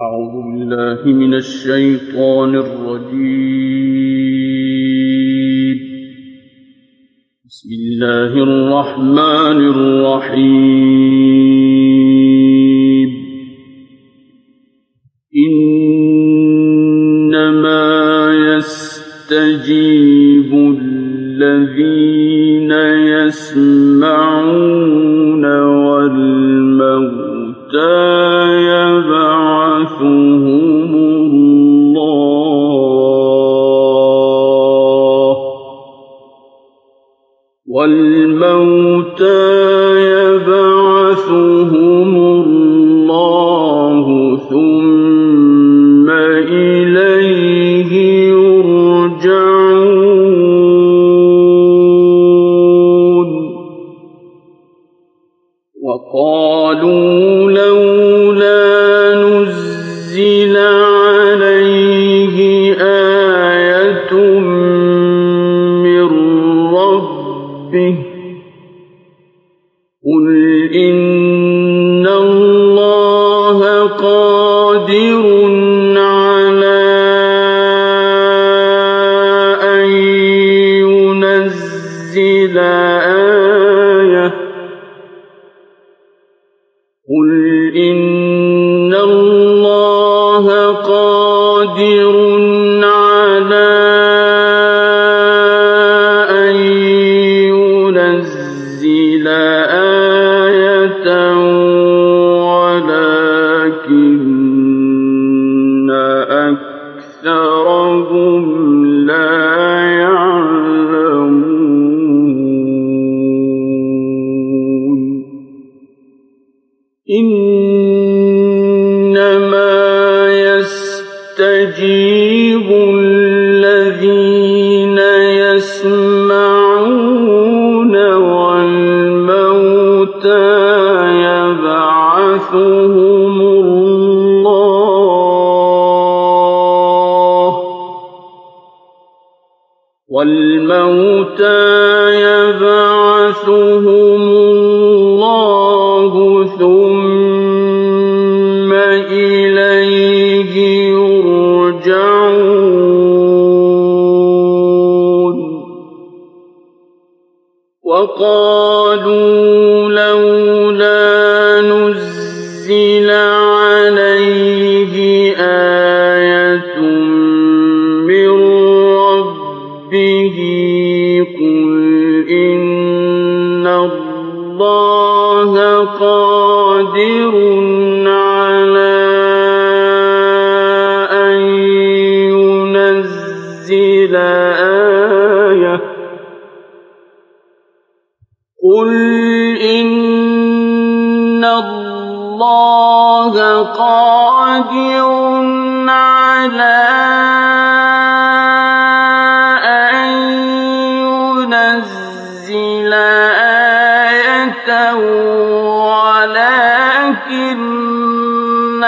أعوذ بالله من الشيطان الرجيم. بسم الله الرحمن الرحيم. إنما يستجيب الذين يسمعون والموتى يبعثهم الله ثم إليه يرجعون. وقالوا لولا نزل عليه آية من ربه قل إن الله قادر على أن ينزل آية قل إن الله قادر على أن ينزل آية ولكن أكثرهم لا يعلمون. إنما يستجيب الذين يسمعون والموتى يبعثهم الله ثم إليه يرجعون. وقالوا لولا نزل عليه آية من ربه قل إن الله قادر على أن ينزل آية قل إن الله قادر على أن ينزل آية ولكن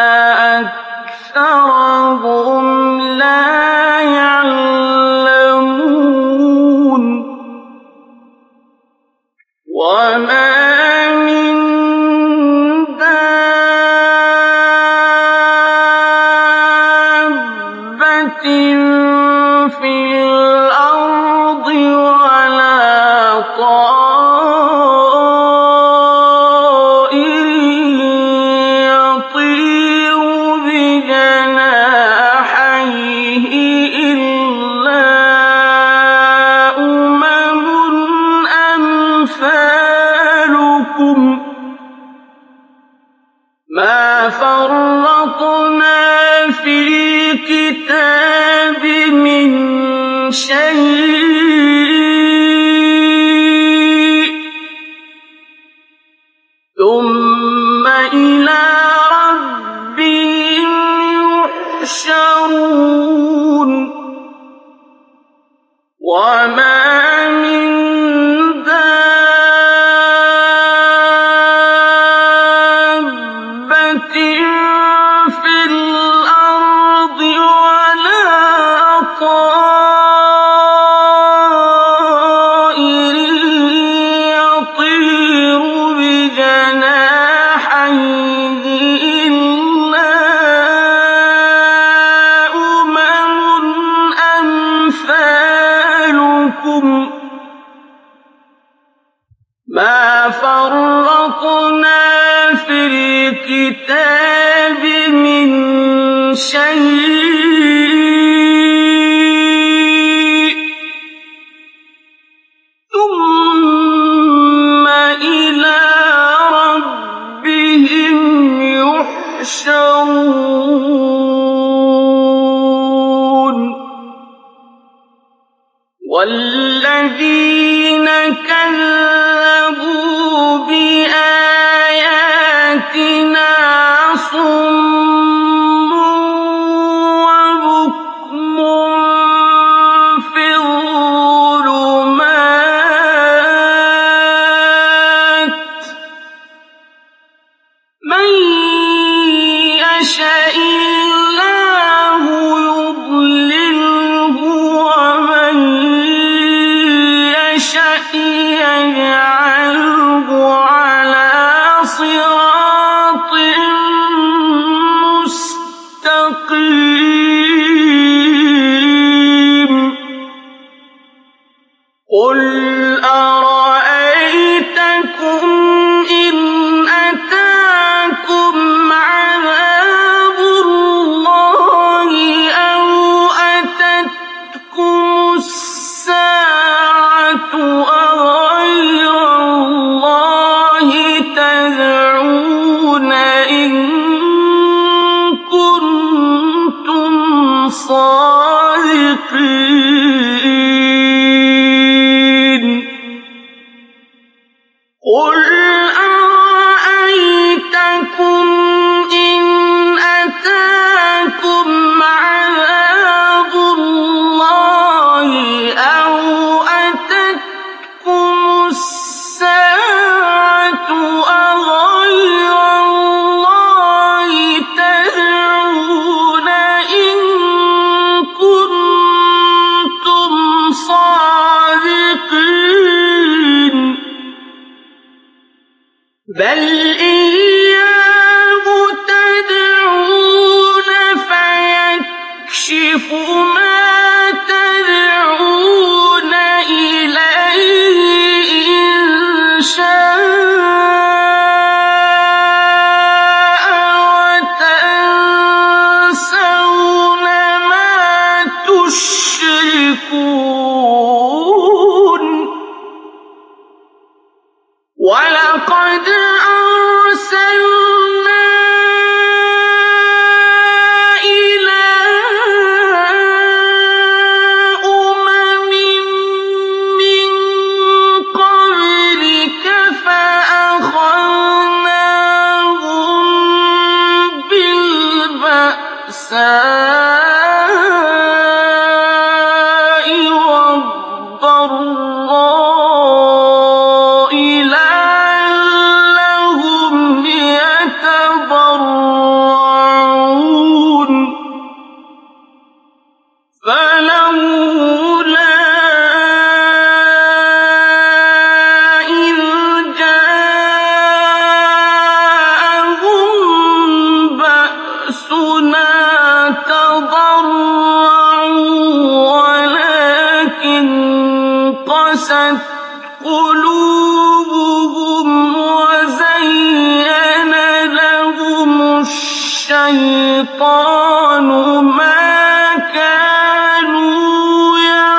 أكثرهم لا يعلمون. وما من دابة في الأرض ولا طائر يطير بجناحيه إلا أمم أمثالكم ما فرطنا في الكتاب من شيء ثم إلى ربهم يحشرون. وما من دابة في الأرض ولا طائر يطير بجناحيه إلا شيء ثم إلى ربهم يحشرون والذين كذبوا بآياتنا صم وبكم في الظلمات من يشاء الله يضلله ومن يشاء يجعله على صراط مستقيم قل أرأيتكم إن أتاكم عذاب الله أو أتتكم الساعة أغير الله تدعون إن كنتم صادقين قل أرأيتكم إن أتاكم عذاب الله أو أتتكم الساعة أغير الله تدعون إن كنتم صادقين بل إياه تدعون فيكشف ما تدعون إليه إن شاء وتنسون ما تشركون ولقد أرسلنا إلى أمم من قبلك فأخذناهم بالبأساء والضراء لعلهم يتضرعون فلولا إذ جاءهم بأسنا تضرعوا ولكن قست قلوبهم وزين لهم الشيطان ما كانوا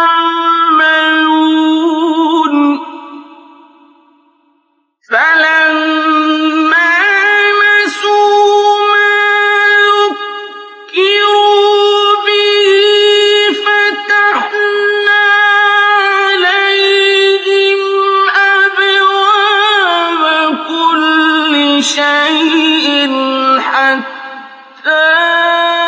يعملون فلما نسوا ما ذكروا به فتحنا عليهم أبواب كل شيء حتى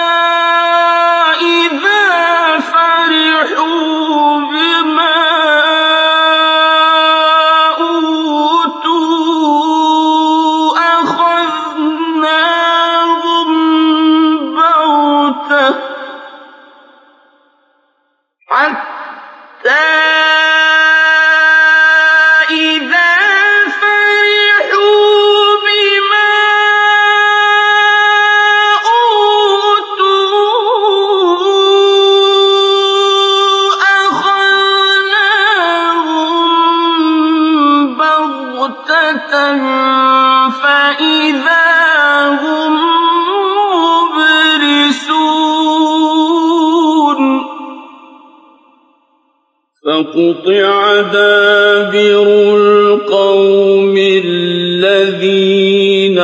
فقطع دابر القوم الذين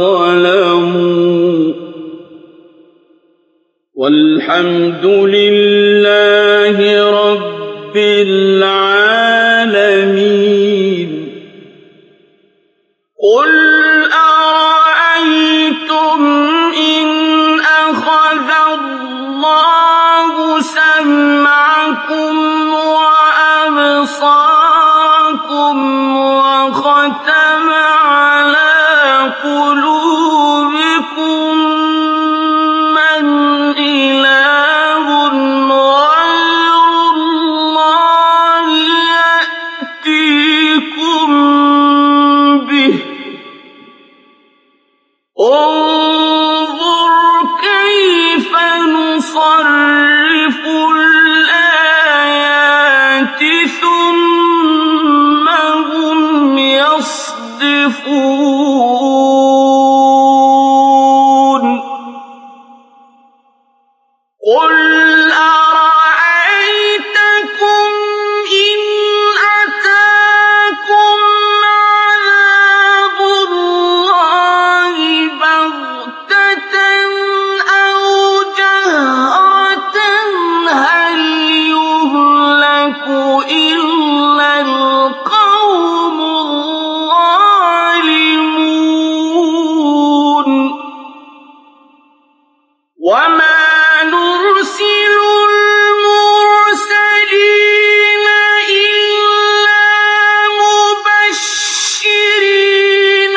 ظلموا والحمد لله رب العالمين. قل أرأيتم إن أخذ الله سمعكم وأبصاركم وختم على قلوبكم من إله غير الله يأتيكم به انظر كيف نصرف الآيات ثم هم يصدفون. قل أرأيتكم إن أتاكم عذاب الله بغتة أو جهرة هل يهلك إلا القوم الظالمون. وما نرسل المرسلين إلا مبشرين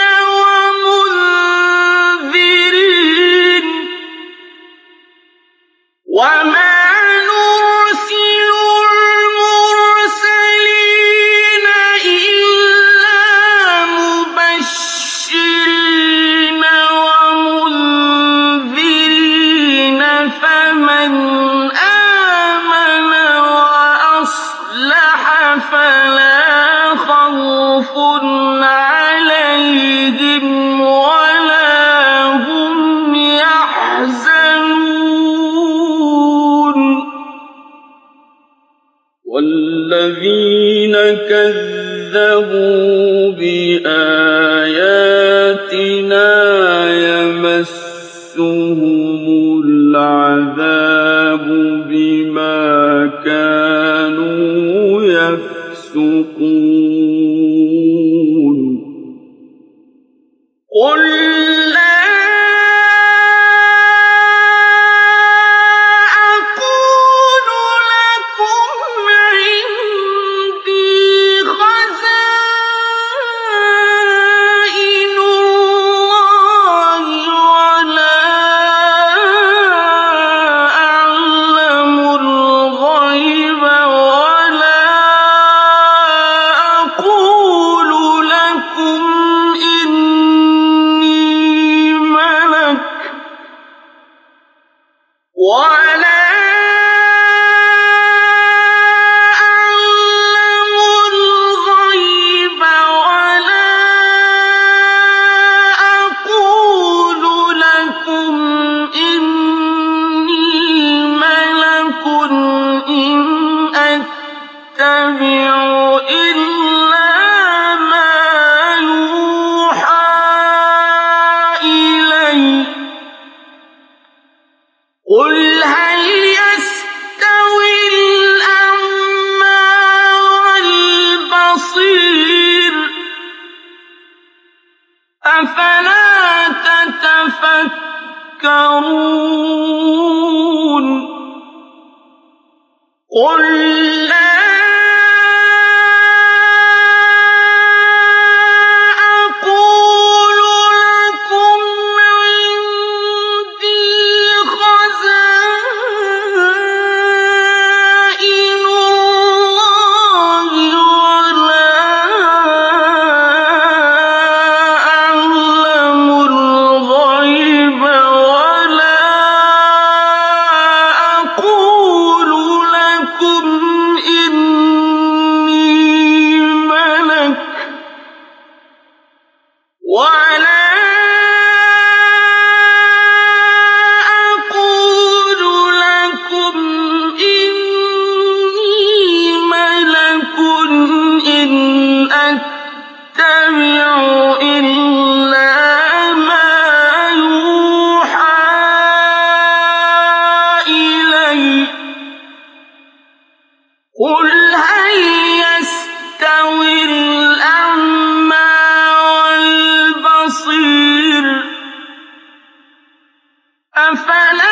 ومنذرين وما نرسل المرسلين إلا مبشرين ومنذرين فمن آمن وأصلح فلا خوف عليهم ولا هم يحزنون. والذين كذبوا بآياتنا يمسهم العذاب بما كانوا يفسقون. قل لا أقول لكم عندي خزائن الله ولا أعلم الغيب ولا أقول لكم إني ملك ولا أعلم الغيب ولا أقول لكم إني ملك إن أتبع إلا ما يوحى إلي. قل هل يستوي الأعمى والبصير أفلا تتفكرون. قل لا أقول لكم عندي خزائن الله ولا أعلم الغيب ولا أقول لكم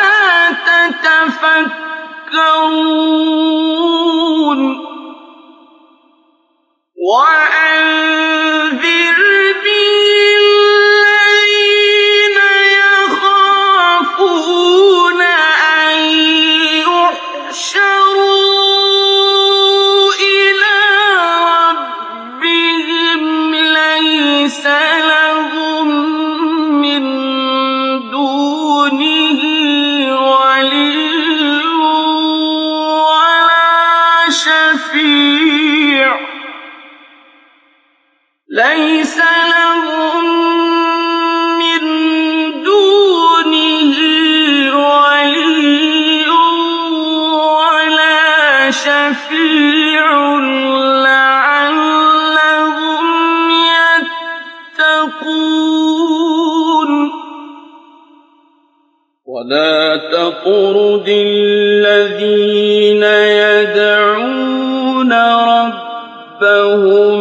تَتَفَكَّرُونَ وَأَنذِرْ بِهِ الَّذِينَ يَخَافُونَ أَن يُحْشَرُوا إِلَىٰ رَبِّهِمْ لَيْسَ لَهُم مِّن دُونِهِ وَلِيٌّ وَلَا شَفِيعٌ لَّعَلَّهُمْ يَتَّقُونَ وَلَا تَطْرُدِ الَّذِينَ يَدْعُونَ رَبَّهُم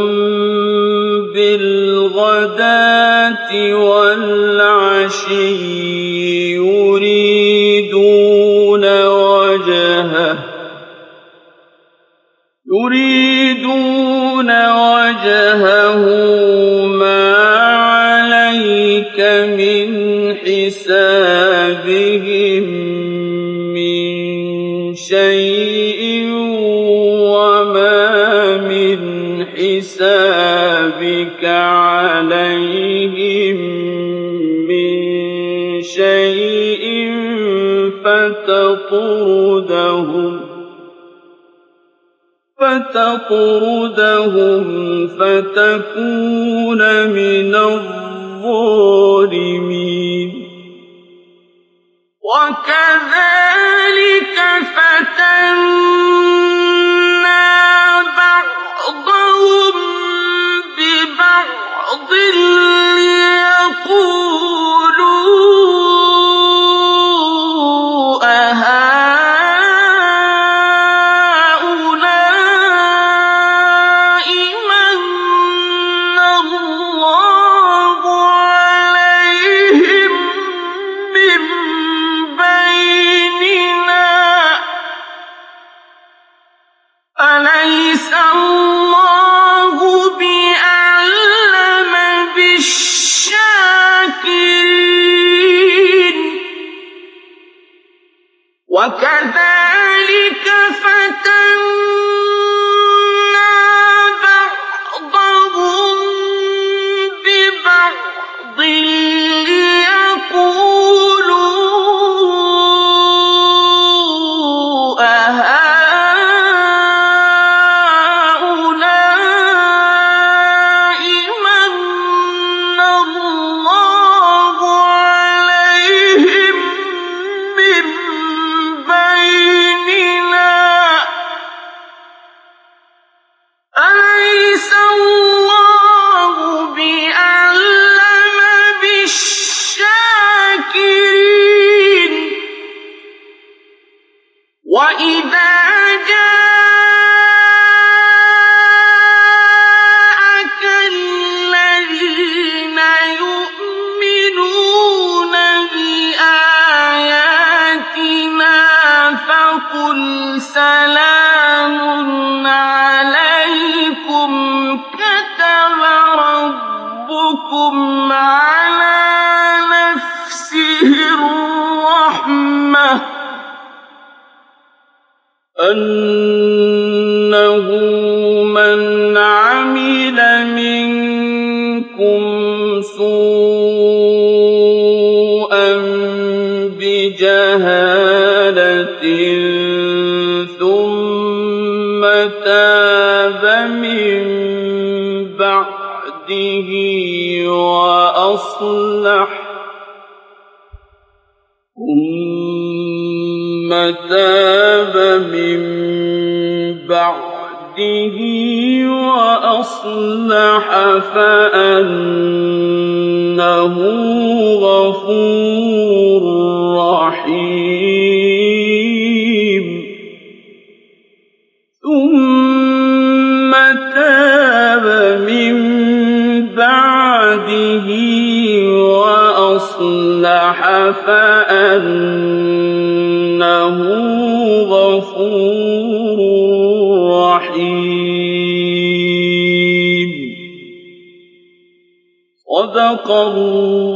بِالْغَدَاةِ وَالْعَشِيِّ يُرِيدُونَ وَجْهَهُ مَا عَلَيْكَ مِنْ حِسَابِهِم مِّن شَيْءٍ وَمَا مِنْ حِسَابِكَ عَلَيْهِم مِّن شَيْءٍ فَتَطْرُدَهُمْ فَتَكُونَ مِنَ الظَّالِمِينَ وَكَذَٰلِكَ فَتَنَّا بَعْضَهُم بِبَعْضٍ لِّيَقُولُوا أَهَٰؤُلَاءِ مَنَّ اللَّهُ عَلَيْهِم مِّن بَيْنِنَا أَلَيْسَ اللَّهُ بِأَعْلَمَ بِالشَّاكِرِينَ وَكَذَٰلِكَ فَتَنَّا بَعْضَهُم بِبَعْضٍ لِّيَقُولُوا أَهَٰؤُلَاءِ مَنَّ اللَّهُ عَلَيْهِم مِّن بَيْنِنَا أَلَيْسَ اللَّهُ بِأَعْلَمَ بِالشَّاكِرِينَ وَإِذَا جَاءَكَ الَّذِينَ يُؤْمِنُونَ بِآيَاتِنَا فَقُلْ سَلَامٌ عَلَيْكُمْ كَتَبَ رَبُّكُمْ عَلَىٰ نَفْسِهِ الرَّحْمَةَ أَنَّهُ مَنْ عَمِلَ مِنكُمْ سُوءًا بِجَهَالَةٍ ثُمَّ تَابَ مِن بَعْدِهِ وَأَصْلَحَ فَأَنَّهُ غَفُورٌ رَّحِيمٌ ثُمَّ تَابَ مِن بَعْدِهِ وَأَصْلَحَ فَأَنَّهُ إِنَّهُ غَفُورٌ رَّحِيمٌ. صدق الله